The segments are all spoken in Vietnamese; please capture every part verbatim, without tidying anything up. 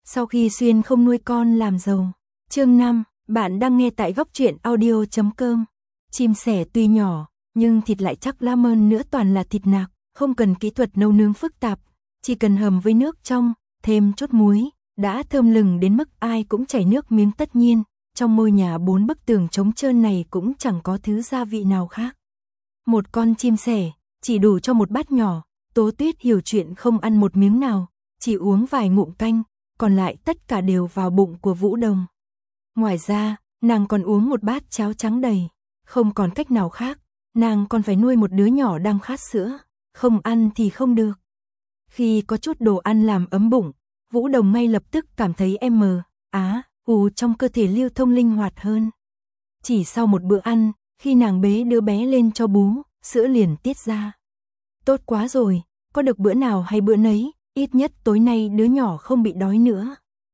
Sau khi Xuyên không nuôi con làm giàu. Chương năm, bạn đang nghe tại góc truyện audio chấm com. Chim sẻ tuy nhỏ, nhưng thịt lại chắc lắm hơn nữa, toàn là thịt nạc, không cần kỹ thuật nấu nướng phức tạp, chỉ cần hầm với nước trong, thêm chút muối, đã thơm lừng đến mức ai cũng chảy nước miếng. Tất nhiên, trong ngôi nhà bốn bức tường trống trơn này cũng chẳng có thứ gia vị nào khác. Một con chim sẻ, chỉ đủ cho một bát nhỏ. Tố Tuyết hiểu chuyện không ăn một miếng nào, chỉ uống vài ngụm canh, còn lại tất cả đều vào bụng của Vũ Đồng. Ngoài ra, nàng còn uống một bát cháo trắng đầy, không còn cách nào khác, nàng còn phải nuôi một đứa nhỏ đang khát sữa, không ăn thì không được. Khi có chút đồ ăn làm ấm bụng, Vũ Đồng ngay lập tức cảm thấy em mờ, á, ù trong cơ thể lưu thông linh hoạt hơn. Chỉ sau một bữa ăn, khi nàng bế đứa bé lên cho bú, sữa liền tiết ra. Tốt quá rồi, có được bữa nào hay bữa nấy, ít nhất tối nay đứa nhỏ không bị đói nữa.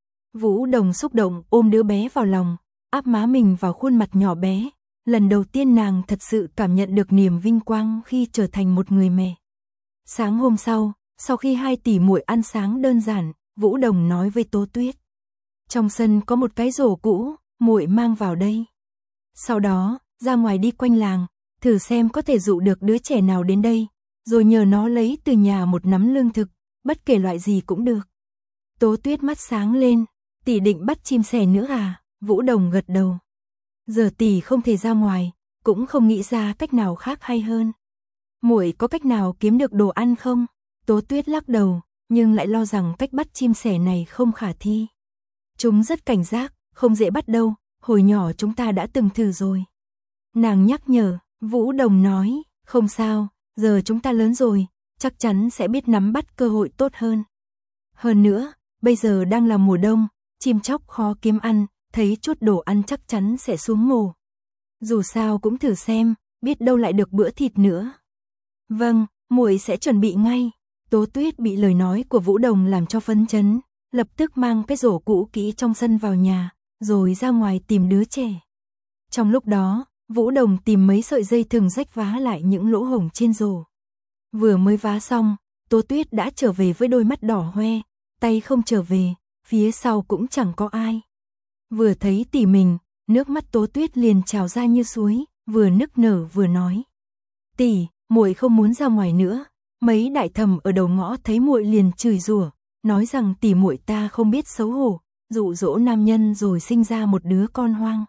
Vũ Đồng xúc động ôm đứa bé vào lòng, áp má mình vào khuôn mặt nhỏ bé. Lần đầu tiên nàng thật sự cảm nhận được niềm vinh quang khi trở thành một người mẹ. Sáng hôm sau, sau khi hai tỷ muội ăn sáng đơn giản, Vũ Đồng nói với Tố Tuyết: trong sân có một cái rổ cũ, muội mang vào đây. Sau đó, ra ngoài đi quanh làng, thử xem có thể dụ được đứa trẻ nào đến đây, rồi nhờ nó lấy từ nhà một nắm lương thực, bất kể loại gì cũng được. Tố Tuyết mắt sáng lên, tỷ định bắt chim sẻ nữa à? Vũ Đồng gật đầu. Giờ tỷ không thể ra ngoài, cũng không nghĩ ra cách nào khác hay hơn. Muội có cách nào kiếm được đồ ăn không? Tố Tuyết lắc đầu, nhưng lại lo rằng cách bắt chim sẻ này không khả thi. Chúng rất cảnh giác, không dễ bắt đâu, hồi nhỏ chúng ta đã từng thử rồi. Nàng nhắc nhở. Vũ Đồng nói, không sao, giờ chúng ta lớn rồi, chắc chắn sẽ biết nắm bắt cơ hội tốt hơn. Hơn nữa, bây giờ đang là mùa đông, chim chóc khó kiếm ăn, thấy chút đồ ăn chắc chắn sẽ xuống mồ. Dù sao cũng thử xem, biết đâu lại được bữa thịt nữa. Vâng, muội sẽ chuẩn bị ngay. Tố Tuyết bị lời nói của Vũ Đồng làm cho phấn chấn, lập tức mang cái rổ cũ kỹ trong sân vào nhà, rồi ra ngoài tìm đứa trẻ. Trong lúc đó, Vũ Đồng tìm mấy sợi dây thừng rách vá lại những lỗ hổng trên rổ. Vừa mới vá xong, Tố Tuyết đã trở về với đôi mắt đỏ hoe, tay không trở về, phía sau cũng chẳng có ai. Vừa thấy tỷ mình, nước mắt Tố Tuyết liền trào ra như suối, vừa nức nở vừa nói: tỷ, muội không muốn ra ngoài nữa. Mấy đại thẩm ở đầu ngõ thấy muội liền chửi rủa, nói rằng tỷ muội ta không biết xấu hổ, dụ dỗ nam nhân rồi sinh ra một đứa con hoang.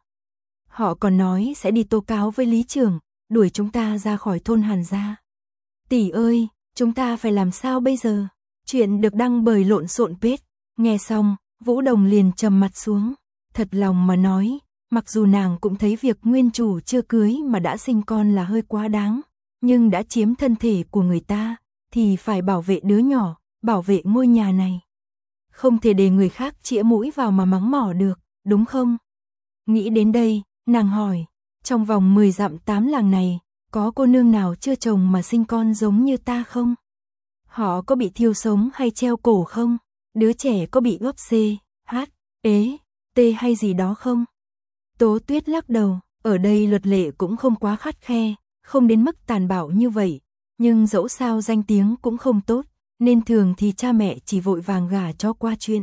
Họ còn nói sẽ đi tố cáo với lý trưởng, đuổi chúng ta ra khỏi thôn Hàn gia. Tỷ ơi, chúng ta phải làm sao bây giờ? Chuyện được đăng bởi lộn xộn page. Nghe xong, Vũ Đồng liền trầm mặt xuống. Thật lòng mà nói, mặc dù nàng cũng thấy việc nguyên chủ chưa cưới mà đã sinh con là hơi quá đáng, nhưng đã chiếm thân thể của người ta, thì phải bảo vệ đứa nhỏ, bảo vệ ngôi nhà này. Không thể để người khác chĩa mũi vào mà mắng mỏ được, đúng không? Nghĩ đến đây, nàng hỏi, trong vòng mười dặm tám làng này, có cô nương nào chưa chồng mà sinh con giống như ta không? Họ có bị thiêu sống hay treo cổ không? Đứa trẻ có bị gấp C, H, ế, T hay gì đó không? Tố Tuyết lắc đầu, ở đây luật lệ cũng không quá khắt khe, không đến mức tàn bạo như vậy, nhưng dẫu sao danh tiếng cũng không tốt, nên thường thì cha mẹ chỉ vội vàng gả cho qua chuyện.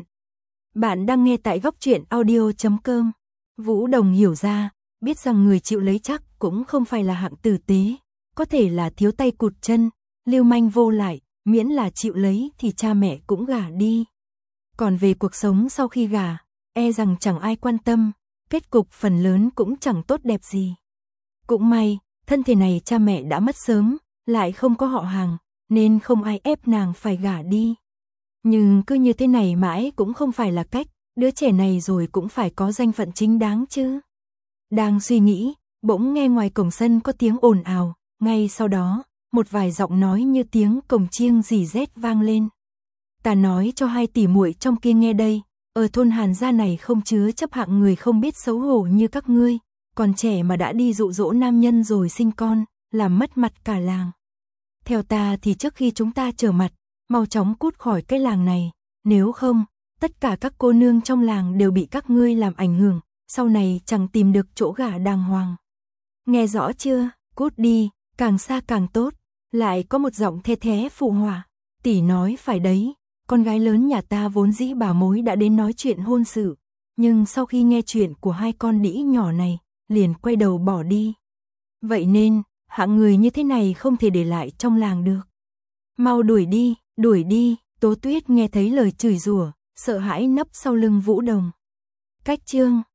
Bạn đang nghe tại góc truyện audio chấm com. Vũ Đồng hiểu ra, biết rằng người chịu lấy chắc cũng không phải là hạng tử tế, có thể là thiếu tay cụt chân, lưu manh vô lại, miễn là chịu lấy thì cha mẹ cũng gả đi. Còn về cuộc sống sau khi gả, e rằng chẳng ai quan tâm, kết cục phần lớn cũng chẳng tốt đẹp gì. Cũng may, thân thể này cha mẹ đã mất sớm, lại không có họ hàng, nên không ai ép nàng phải gả đi. Nhưng cứ như thế này mãi cũng không phải là cách, đứa trẻ này rồi cũng phải có danh phận chính đáng chứ. Đang suy nghĩ, bỗng nghe ngoài cổng sân có tiếng ồn ào, ngay sau đó, một vài giọng nói như tiếng cồng chiêng rỉ rét vang lên. Ta nói cho hai tỷ muội trong kia nghe đây, ở thôn Hàn gia này không chứa chấp hạng người không biết xấu hổ như các ngươi, còn trẻ mà đã đi dụ dỗ nam nhân rồi sinh con, làm mất mặt cả làng. Theo ta thì trước khi chúng ta trở mặt, mau chóng cút khỏi cái làng này, nếu không, tất cả các cô nương trong làng đều bị các ngươi làm ảnh hưởng, sau này chẳng tìm được chỗ gả đàng hoàng. Nghe rõ chưa, cút đi, càng xa càng tốt. Lại có một giọng the thé phụ họa, tỷ nói phải đấy, con gái lớn nhà ta vốn dĩ bảo mối đã đến nói chuyện hôn sự, nhưng sau khi nghe chuyện của hai con đĩ nhỏ này, liền quay đầu bỏ đi. Vậy nên, hạng người như thế này không thể để lại trong làng được. Mau đuổi đi, đuổi đi, Tố Tuyết nghe thấy lời chửi rủa, sợ hãi nấp sau lưng Vũ Đồng. Cách chương